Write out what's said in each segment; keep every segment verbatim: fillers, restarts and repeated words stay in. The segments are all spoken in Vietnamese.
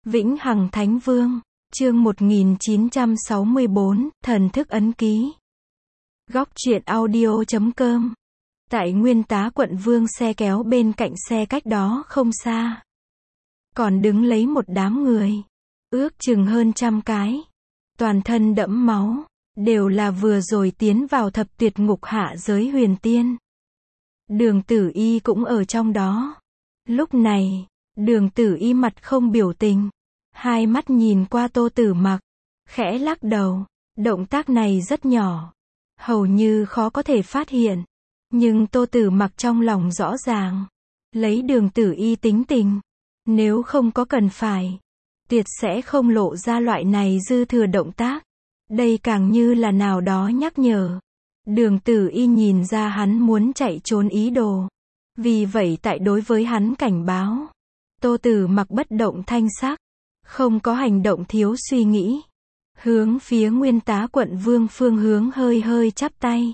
Vĩnh Hằng Thánh Vương, chương một nghìn chín trăm sáu mươi bốn, Thần thức ấn ký. Góc truyện audio chấm com. Tại Nguyên Tá quận Vương xe kéo bên cạnh xe cách đó không xa. Còn đứng lấy một đám người. Ước chừng hơn trăm cái. Toàn thân đẫm máu. Đều là vừa rồi tiến vào thập tuyệt ngục hạ giới huyền tiên. Đường Tử Y cũng ở trong đó. Lúc này, Đường Tử Y mặt không biểu tình. Hai mắt nhìn qua Tô Tử Mặc. Khẽ lắc đầu. Động tác này rất nhỏ. Hầu như khó có thể phát hiện. Nhưng Tô Tử Mặc trong lòng rõ ràng. Lấy Đường Tử Y tính tình. Nếu không có cần phải. Tuyệt sẽ không lộ ra loại này dư thừa động tác. Đây càng như là nào đó nhắc nhở. Đường Tử Y nhìn ra hắn muốn chạy trốn ý đồ. Vì vậy tại đối với hắn cảnh báo. Tô Tử Mặc bất động thanh sắc. Không có hành động thiếu suy nghĩ. Hướng phía Nguyên Tá quận Vương phương hướng hơi hơi chắp tay.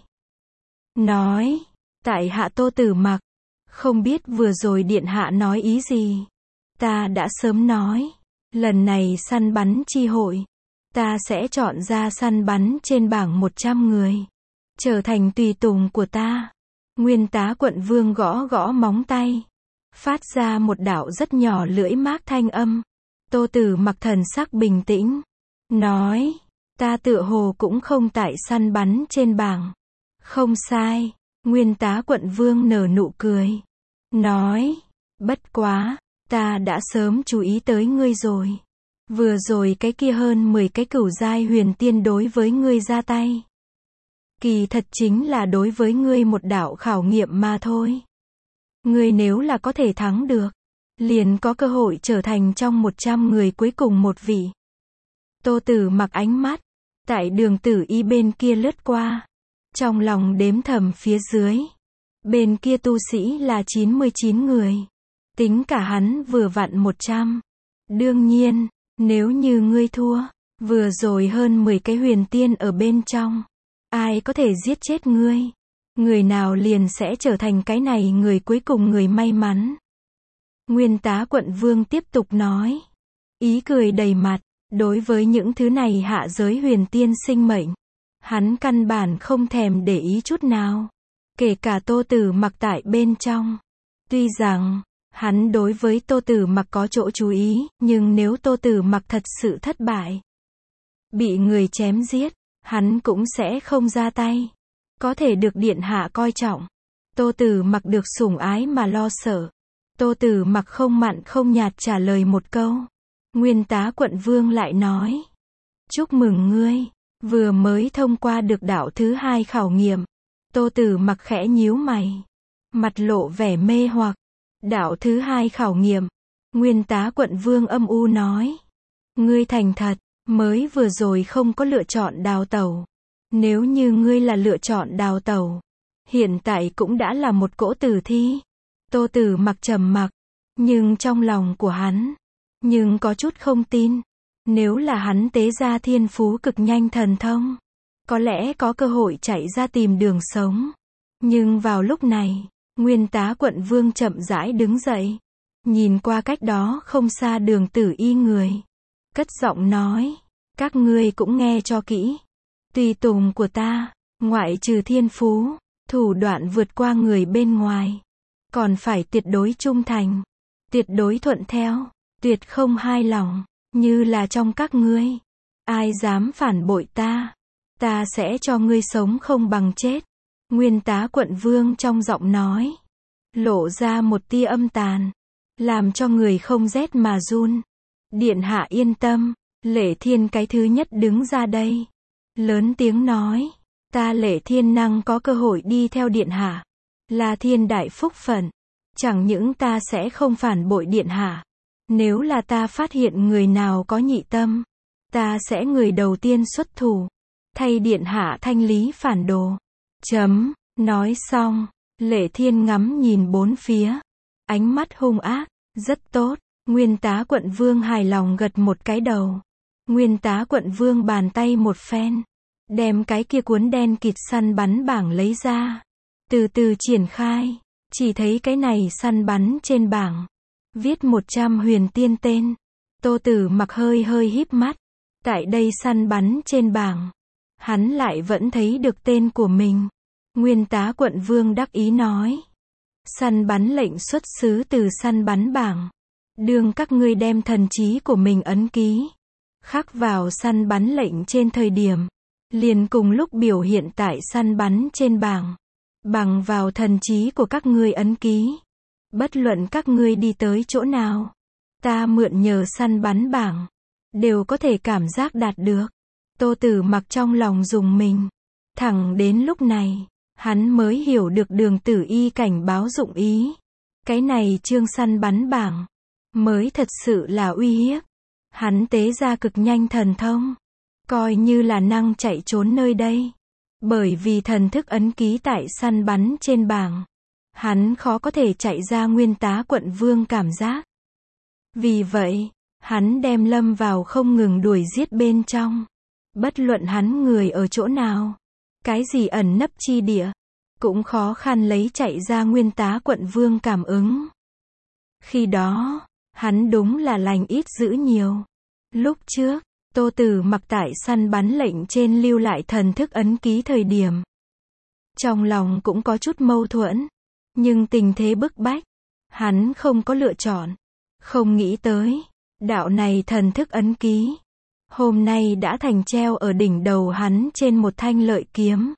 Nói. Tại hạ Tô Tử Mặc. Không biết vừa rồi điện hạ nói ý gì. Ta đã sớm nói. Lần này săn bắn chi hội. Ta sẽ chọn ra săn bắn trên bảng một trăm người. Trở thành tùy tùng của ta. Nguyên Tá quận Vương gõ gõ móng tay. Phát ra một đạo rất nhỏ lưỡi mác thanh âm. Tô Tử Mặc thần sắc bình tĩnh. Nói. Ta tựa hồ cũng không tại săn bắn trên bảng. Không sai. Nguyên Tá quận Vương nở nụ cười. Nói. Bất quá. Ta đã sớm chú ý tới ngươi rồi. Vừa rồi cái kia hơn mười cái cửu giai huyền tiên đối với ngươi ra tay. Kỳ thật chính là đối với ngươi một đạo khảo nghiệm mà thôi. Ngươi nếu là có thể thắng được. Liền có cơ hội trở thành trong một trăm người cuối cùng một vị. Tô Tử Mặc ánh mắt. Tại Đường Tử Y bên kia lướt qua. Trong lòng đếm thầm phía dưới. Bên kia tu sĩ là chín mươi chín người. Tính cả hắn vừa vặn một trăm. Đương nhiên, nếu như ngươi thua. Vừa rồi hơn mười cái huyền tiên ở bên trong. Ai có thể giết chết ngươi. Người nào liền sẽ trở thành cái này người cuối cùng người may mắn. Nguyên Tá quận Vương tiếp tục nói. Ý cười đầy mặt. Đối với những thứ này hạ giới huyền tiên sinh mệnh. Hắn căn bản không thèm để ý chút nào. Kể cả Tô Tử Mặc tại bên trong. Tuy rằng, hắn đối với Tô Tử Mặc có chỗ chú ý. Nhưng nếu Tô Tử Mặc thật sự thất bại. Bị người chém giết. Hắn cũng sẽ không ra tay. Có thể được điện hạ coi trọng. Tô Tử Mặc được sủng ái mà lo sợ. Tô Tử Mặc không mặn không nhạt trả lời một câu. Nguyên Tá quận Vương lại nói. Chúc mừng ngươi. Vừa mới thông qua được đạo thứ hai khảo nghiệm. Tô Tử Mặc khẽ nhíu mày. Mặt lộ vẻ mê hoặc. Đạo thứ hai khảo nghiệm. Nguyên Tá quận Vương âm u nói. Ngươi thành thật. Mới vừa rồi không có lựa chọn đào tẩu. Nếu như ngươi là lựa chọn đào tẩu. Hiện tại cũng đã là một cỗ tử thi. Tô Tử Mặc trầm mặc. Nhưng trong lòng của hắn. Nhưng có chút không tin. Nếu là hắn tế ra thiên phú cực nhanh thần thông. Có lẽ có cơ hội chạy ra tìm đường sống. Nhưng vào lúc này. Nguyên Tá quận Vương chậm rãi đứng dậy. Nhìn qua cách đó không xa Đường Tử Y người. Cất giọng nói. Các ngươi cũng nghe cho kỹ. Tùy tùng của ta. Ngoại trừ thiên phú. Thủ đoạn vượt qua người bên ngoài. Còn phải tuyệt đối trung thành. Tuyệt đối thuận theo. Tuyệt không hai lòng. Như là trong các ngươi. Ai dám phản bội ta. Ta sẽ cho ngươi sống không bằng chết. Nguyên Tá quận Vương trong giọng nói. Lộ ra một tia âm tàn. Làm cho người không rét mà run. Điện hạ yên tâm. Lệ Thiên cái thứ nhất đứng ra đây. Lớn tiếng nói. Ta Lệ Thiên năng có cơ hội đi theo điện hạ. Là thiên đại phúc phận. Chẳng những ta sẽ không phản bội điện hạ. Nếu là ta phát hiện người nào có nhị tâm. Ta sẽ người đầu tiên xuất thủ. Thay điện hạ thanh lý phản đồ. Chấm. Nói xong. Lệ Thiên ngắm nhìn bốn phía. Ánh mắt hung ác. Rất tốt. Nguyên Tá quận Vương hài lòng gật một cái đầu. Nguyên Tá quận Vương bàn tay một phen. Đem cái kia cuốn đen kịt săn bắn bảng lấy ra. Từ từ triển khai. Chỉ thấy cái này săn bắn trên bảng. Viết một trăm huyền tiên tên. Tô Tử Mặc hơi hơi híp mắt. Tại đây săn bắn trên bảng, hắn lại vẫn thấy được tên của mình. Nguyên tá quận vương đắc ý nói. Săn bắn lệnh xuất xứ từ săn bắn bảng. Đương các ngươi đem thần trí của mình ấn ký, khắc vào săn bắn lệnh trên thời điểm, liền cùng lúc biểu hiện tại săn bắn trên bảng. Bằng vào thần trí của các ngươi ấn ký, bất luận các ngươi đi tới chỗ nào, ta mượn nhờ săn bắn bảng, đều có thể cảm giác đạt được. Tô Tử Mặc trong lòng rùng mình. Thẳng đến lúc này, hắn mới hiểu được Đường Tử Y cảnh báo dụng ý. Cái này chương săn bắn bảng, mới thật sự là uy hiếp. Hắn tế ra cực nhanh thần thông, coi như là năng chạy trốn nơi đây. Bởi vì thần thức ấn ký tại săn bắn trên bảng, hắn khó có thể chạy ra Nguyên tá quận vương cảm giác. Vì vậy, hắn đem lâm vào không ngừng đuổi giết bên trong. Bất luận hắn người ở chỗ nào, cái gì ẩn nấp chi địa, cũng khó khăn lấy chạy ra Nguyên tá quận vương cảm ứng. Khi đó, hắn đúng là lành ít dữ nhiều. Lúc trước, Tô Tử Mặc tại săn bắn lệnh trên lưu lại thần thức ấn ký thời điểm, trong lòng cũng có chút mâu thuẫn, nhưng tình thế bức bách, hắn không có lựa chọn. Không nghĩ tới, đạo này thần thức ấn ký, hôm nay đã thành treo ở đỉnh đầu hắn trên một thanh lợi kiếm.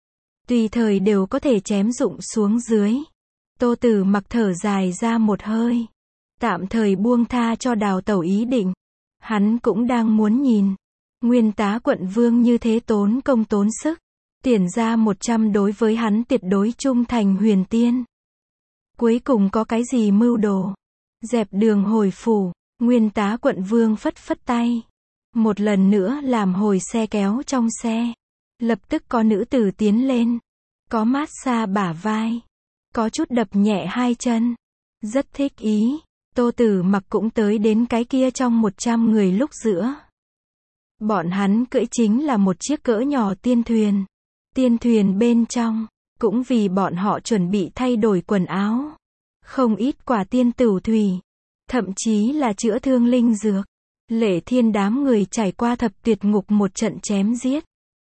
Tùy thời đều có thể chém rụng xuống dưới. Tô Tử Mặc thở dài ra một hơi, tạm thời buông tha cho đào tẩu ý định. Hắn cũng đang muốn nhìn, Nguyên tá quận vương như thế tốn công tốn sức, tiền ra một trăm đối với hắn tuyệt đối trung thành huyền tiên. Cuối cùng có cái gì mưu đồ? Dẹp đường hồi phủ, Nguyên tá quận vương phất phất tay. Một lần nữa làm hồi xe kéo trong xe. Lập tức có nữ tử tiến lên. Có mát xa bả vai. Có chút đập nhẹ hai chân. Rất thích ý. Tô Tử Mặc cũng tới đến cái kia trong một trăm người lúc giữa. Bọn hắn cưỡi chính là một chiếc cỡ nhỏ tiên thuyền. Tiên thuyền bên trong, cũng vì bọn họ chuẩn bị thay đổi quần áo. Không ít quả tiên tửu thủy. Thậm chí là chữa thương linh dược. Lệ Thiên đám người trải qua thập tuyệt ngục một trận chém giết.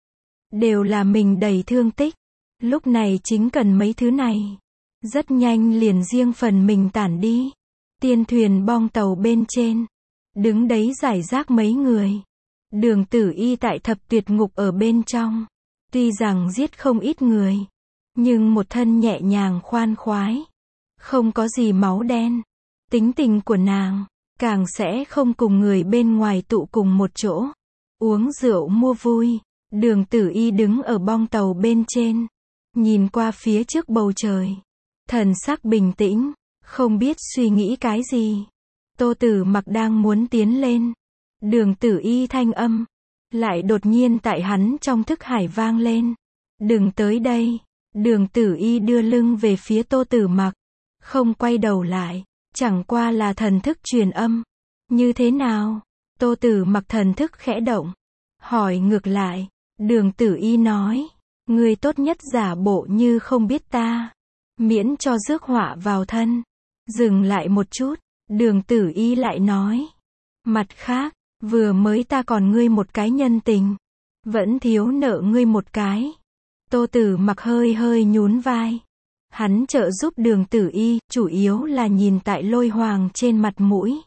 Đều là mình đầy thương tích. Lúc này chính cần mấy thứ này. Rất nhanh liền riêng phần mình tản đi. Tiên thuyền bong tàu bên trên. Đứng đấy giải rác mấy người. Đường Tử Y tại thập tuyệt ngục ở bên trong. Tuy rằng giết không ít người, nhưng một thân nhẹ nhàng khoan khoái. Không có gì máu đen. Tính tình của nàng, càng sẽ không cùng người bên ngoài tụ cùng một chỗ. Uống rượu mua vui. Đường Tử Y đứng ở bong tàu bên trên. Nhìn qua phía trước bầu trời. Thần sắc bình tĩnh. Không biết suy nghĩ cái gì. Tô Tử Mặc đang muốn tiến lên. Đường Tử Y thanh âm lại đột nhiên tại hắn trong thức hải vang lên. Đừng tới đây. Đường Tử Y đưa lưng về phía Tô Tử Mặc. Không quay đầu lại. Chẳng qua là thần thức truyền âm. Như thế nào? Tô Tử Mặc thần thức khẽ động. Hỏi ngược lại. Đường Tử Y nói. Ngươi tốt nhất giả bộ như không biết ta. Miễn cho rước họa vào thân. Dừng lại một chút. Đường Tử Y lại nói. Mặt khác, vừa mới ta còn ngươi một cái nhân tình. Vẫn thiếu nợ ngươi một cái. Tô Tử Mặc hơi hơi nhún vai. Hắn trợ giúp Đường Tử Y, chủ yếu là nhìn tại Lôi Hoàng trên mặt mũi.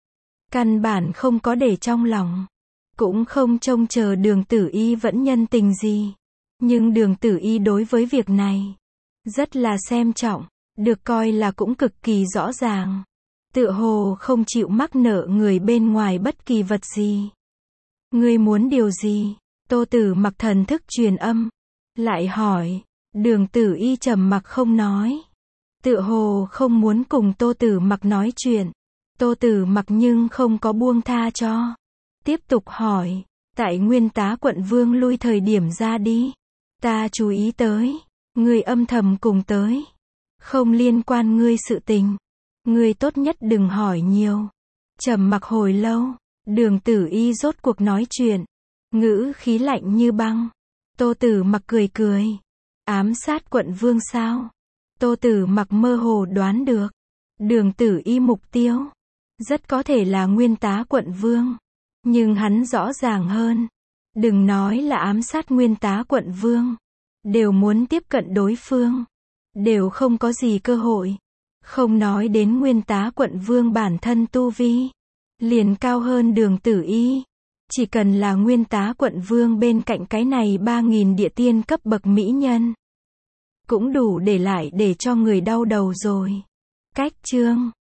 Căn bản không có để trong lòng. Cũng không trông chờ Đường Tử Y vẫn nhân tình gì. Nhưng Đường Tử Y đối với việc này rất là xem trọng, được coi là cũng cực kỳ rõ ràng. Tựa hồ không chịu mắc nợ người bên ngoài bất kỳ vật gì. Ngươi muốn điều gì? Tô Tử Mặc thần thức truyền âm. Lại hỏi. Đường Tử Y trầm mặc không nói. Tựa hồ không muốn cùng Tô Tử Mặc nói chuyện. Tô Tử Mặc nhưng không có buông tha cho. Tiếp tục hỏi. Tại Nguyên tá quận vương lui thời điểm ra đi. Ta chú ý tới. Ngươi âm thầm cùng tới. Không liên quan ngươi sự tình. Ngươi tốt nhất đừng hỏi nhiều. Trầm mặc hồi lâu. Đường Tử Y rốt cuộc nói chuyện. Ngữ khí lạnh như băng. Tô Tử Mặc cười cười. Ám sát quận vương sao? Tô Tử Mặc mơ hồ đoán được. Đường Tử Y mục tiêu Rất có thể là nguyên tá quận vương. Nhưng hắn rõ ràng hơn. Đừng nói là ám sát nguyên tá quận vương. Đều muốn tiếp cận đối phương. Đều không có gì cơ hội. Không nói đến nguyên tá quận vương bản thân tu vi. Liền cao hơn Đường Tử Y. Chỉ cần là nguyên tá quận vương bên cạnh cái này ba nghìn địa tiên cấp bậc mỹ nhân. Cũng đủ để lại để cho người đau đầu rồi. Cách chương